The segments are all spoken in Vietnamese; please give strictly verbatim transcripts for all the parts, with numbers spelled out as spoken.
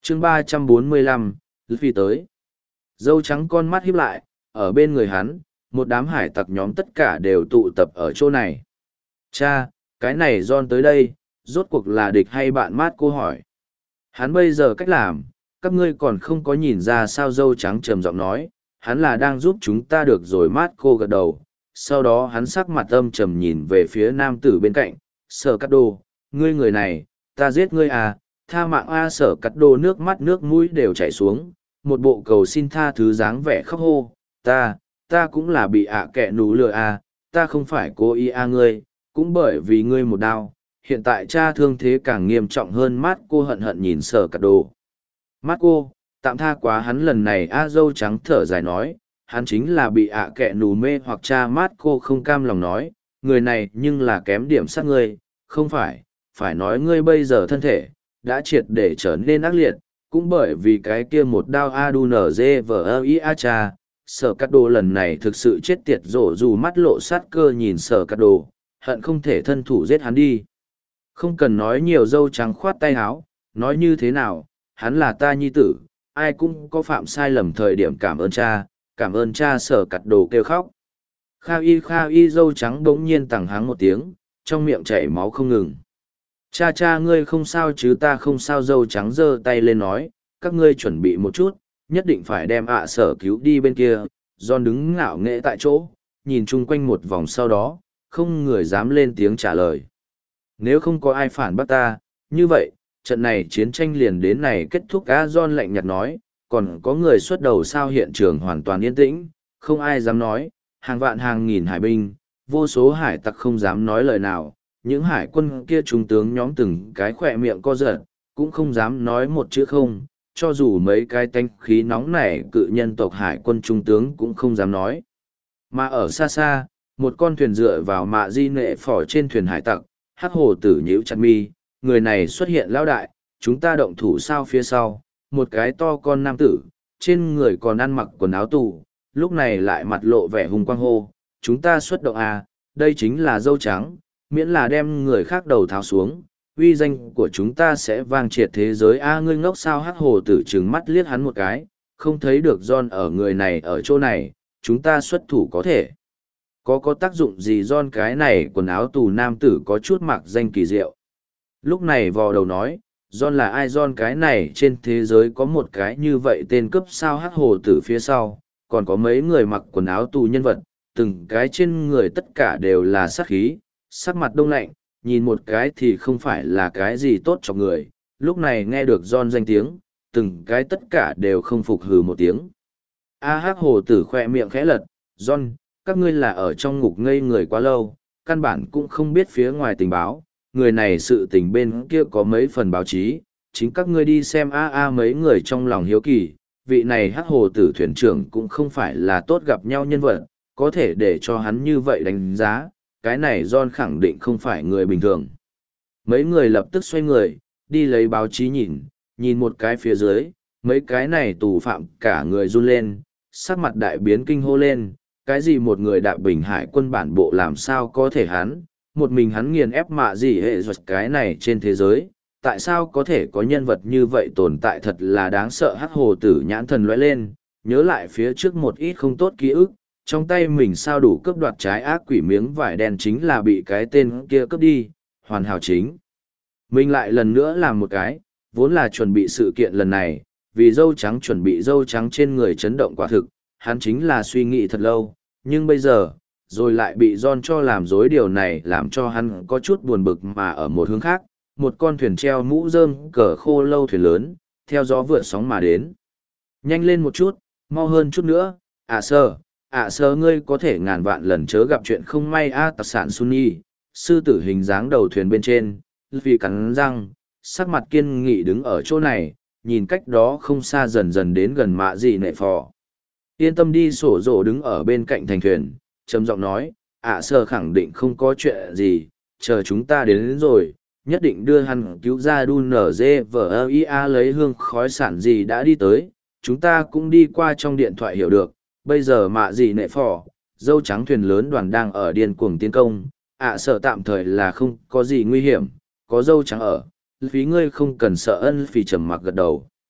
chương ba trăm bốn mươi lăm, Luffy tới. Dâu trắng con mắt híp lại, ở bên người hắn, một đám hải tặc nhóm tất cả đều tụ tập ở chỗ này. Cha, cái này John tới đây, rốt cuộc là địch hay bạn mát cô hỏi. Hắn bây giờ cách làm, các ngươi còn không có nhìn ra sao dâu trắng trầm giọng nói, hắn là đang giúp chúng ta được rồi mát cô gật đầu. Sau đó hắn sắc mặt âm trầm nhìn về phía nam tử bên cạnh, Sở Cát Đô, ngươi người này, ta giết ngươi à, tha mạng a Sở Cát Đô nước mắt nước mũi đều chảy xuống, một bộ cầu xin tha thứ dáng vẻ khóc hô, ta, ta cũng là bị ạ kẹ nú lừa à, ta không phải cố ý a ngươi, cũng bởi vì ngươi một đau, hiện tại cha thương thế càng nghiêm trọng hơn mát cô hận hận nhìn Sở Cát Đô. Mát cô, tạm tha quá hắn lần này a dâu trắng thở dài nói, hắn chính là bị ạ kẹ nù mê hoặc cha mát cô không cam lòng nói, người này nhưng là kém điểm sát ngươi, không phải, phải nói ngươi bây giờ thân thể, đã triệt để trở nên ác liệt, cũng bởi vì cái kia một đao adunz vờ i a cha, Sở Cát Đô lần này thực sự chết tiệt rổ dù mắt lộ sát cơ nhìn Sở Cát Đô, hận không thể thân thủ giết hắn đi. Không cần nói nhiều dâu trắng khoát tay áo, nói như thế nào, hắn là ta nhi tử, ai cũng có phạm sai lầm thời điểm cảm ơn cha, cảm ơn cha Sở Cát Đô kêu khóc. Kha y kha y dâu trắng bỗng nhiên tẳng háng một tiếng, trong miệng chảy máu không ngừng. Cha cha ngươi không sao chứ ta không sao dâu trắng giơ tay lên nói, các ngươi chuẩn bị một chút, nhất định phải đem ạ sở cứu đi bên kia, John đứng ngạo nghễ tại chỗ, nhìn chung quanh một vòng sau đó, không người dám lên tiếng trả lời. Nếu không có ai phản bác ta, như vậy, trận này chiến tranh liền đến này kết thúc á John lạnh nhạt nói, còn có người xuất đầu sao hiện trường hoàn toàn yên tĩnh, không ai dám nói, hàng vạn hàng nghìn hải binh, vô số hải tặc không dám nói lời nào, những hải quân kia trung tướng nhóm từng cái khỏe miệng co giật, cũng không dám nói một chữ không, cho dù mấy cái tanh khí nóng nảy cự nhân tộc hải quân trung tướng cũng không dám nói. Mà ở xa xa, một con thuyền dựa vào mạ di nệ phỏ trên thuyền hải tặc, hắc hồ tử nhíu chặt mi, người này xuất hiện lão đại, chúng ta động thủ sao phía sau, một cái to con nam tử, trên người còn ăn mặc quần áo tù, lúc này lại mặt lộ vẻ hung quang hô, chúng ta xuất động à, đây chính là dâu trắng, miễn là đem người khác đầu tháo xuống, uy danh của chúng ta sẽ vang triệt thế giới a ngươi ngốc sao hắc hồ tử trừng mắt liếc hắn một cái, không thấy được John ở người này ở chỗ này, chúng ta xuất thủ có thể. Có có tác dụng gì John cái này quần áo tù nam tử có chút mặc danh kỳ diệu. Lúc này vò đầu nói, John là ai John cái này trên thế giới có một cái như vậy tên cấp sao hắc hồ tử phía sau, còn có mấy người mặc quần áo tù nhân vật, từng cái trên người tất cả đều là sát khí, sắc mặt đông lạnh, nhìn một cái thì không phải là cái gì tốt cho người, lúc này nghe được John danh tiếng, từng cái tất cả đều không phục hừ một tiếng. A hắc hồ tử khoe miệng khẽ lật, John, các ngươi là ở trong ngục ngây người quá lâu, căn bản cũng không biết phía ngoài tình báo, người này sự tình bên kia có mấy phần báo chí, chính các ngươi đi xem a a mấy người trong lòng hiếu kỳ, vị này hắc hồ tử thuyền trưởng cũng không phải là tốt gặp nhau nhân vật, có thể để cho hắn như vậy đánh giá, cái này John khẳng định không phải người bình thường. Mấy người lập tức xoay người, đi lấy báo chí nhìn, nhìn một cái phía dưới, mấy cái này tù phạm cả người run lên, sắc mặt đại biến kinh hô lên, cái gì một người đạp bình hải quân bản bộ làm sao có thể hắn, một mình hắn nghiền ép mạ gì hệ ruột cái này trên thế giới, tại sao có thể có nhân vật như vậy tồn tại thật là đáng sợ hắc hồ tử nhãn thần lóe lên, nhớ lại phía trước một ít không tốt ký ức, trong tay mình sao đủ cướp đoạt trái ác quỷ miếng vải đen chính là bị cái tên kia cướp đi, hoàn hảo chính. Mình lại lần nữa làm một cái, vốn là chuẩn bị sự kiện lần này, vì dâu trắng chuẩn bị dâu trắng trên người chấn động quả thực, hắn chính là suy nghĩ thật lâu, nhưng bây giờ, rồi lại bị John cho làm dối điều này làm cho hắn có chút buồn bực mà ở một hướng khác, một con thuyền treo mũ rơm cờ khô lâu thuyền lớn, theo gió vượt sóng mà đến. Nhanh lên một chút, mau hơn chút nữa, ạ sơ, ạ sơ ngươi có thể ngàn vạn lần chớ gặp chuyện không may a tặc sản Sunny, sư tử hình dáng đầu thuyền bên trên, vì cắn răng, sắc mặt kiên nghị đứng ở chỗ này, nhìn cách đó không xa dần dần đến gần mạ gì nệ phò. Yên tâm đi sổ rổ đứng ở bên cạnh thành thuyền, trầm giọng nói, ạ sơ khẳng định không có chuyện gì, chờ chúng ta đến, đến rồi, nhất định đưa hắn cứu ra đu nở dê vờ ia lấy hương khói sản gì đã đi tới, chúng ta cũng đi qua trong điện thoại hiểu được, bây giờ mạ gì nệ phò, dâu trắng thuyền lớn đoàn đang ở điên cuồng tiến công, ạ sợ tạm thời là không có gì nguy hiểm, có dâu trắng ở, phí ngươi không cần sợ ân phí trầm mặc gật đầu.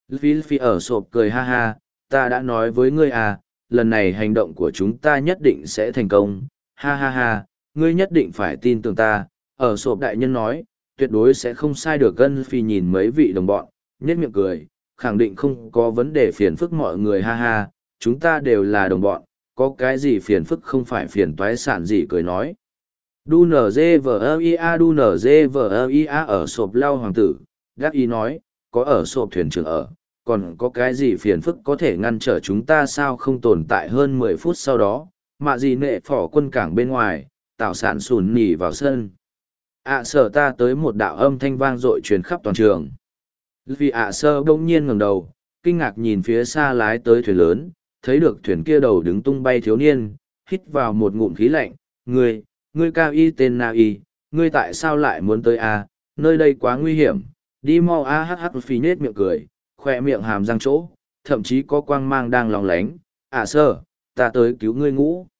Phi Phi ở sộp cười ha ha, ta đã nói với ngươi à, lần này hành động của chúng ta nhất định sẽ thành công, ha ha ha, ngươi nhất định phải tin tưởng ta, ở sộp đại nhân nói, tuyệt đối sẽ không sai được. Gân Phi nhìn mấy vị đồng bọn, nhếch miệng cười, khẳng định không có vấn đề phiền phức mọi người, ha ha, chúng ta đều là đồng bọn, có cái gì phiền phức không phải phiền toái sản gì, cười nói. Đu nở dê vờ ơ i a đu nở dê vờ ơ i a ở sộp lao hoàng tử, gác ý nói, có ở sộp thuyền trưởng ở, còn có cái gì phiền phức có thể ngăn trở chúng ta sao không tồn tại. Hơn mười phút sau đó, mạ gì nệ phỏ quân cảng bên ngoài, tạo sản sùn nhỉ vào sân. ạ sở ta tới, một đạo âm thanh vang dội truyền khắp toàn trường. Vì ạ sơ bỗng nhiên ngẩng đầu, kinh ngạc nhìn phía xa lái tới thuyền lớn, thấy được thuyền kia đầu đứng tung bay thiếu niên, hít vào một ngụm khí lạnh. Ngươi, ngươi cao y tên na y, ngươi tại sao lại muốn tới a? Nơi đây quá nguy hiểm, đi mau a. Hắc hắc phí nết miệng cười, khoe miệng hàm răng chỗ, thậm chí có quang mang đang lòng lánh. ạ sơ, ta tới cứu ngươi ngũ.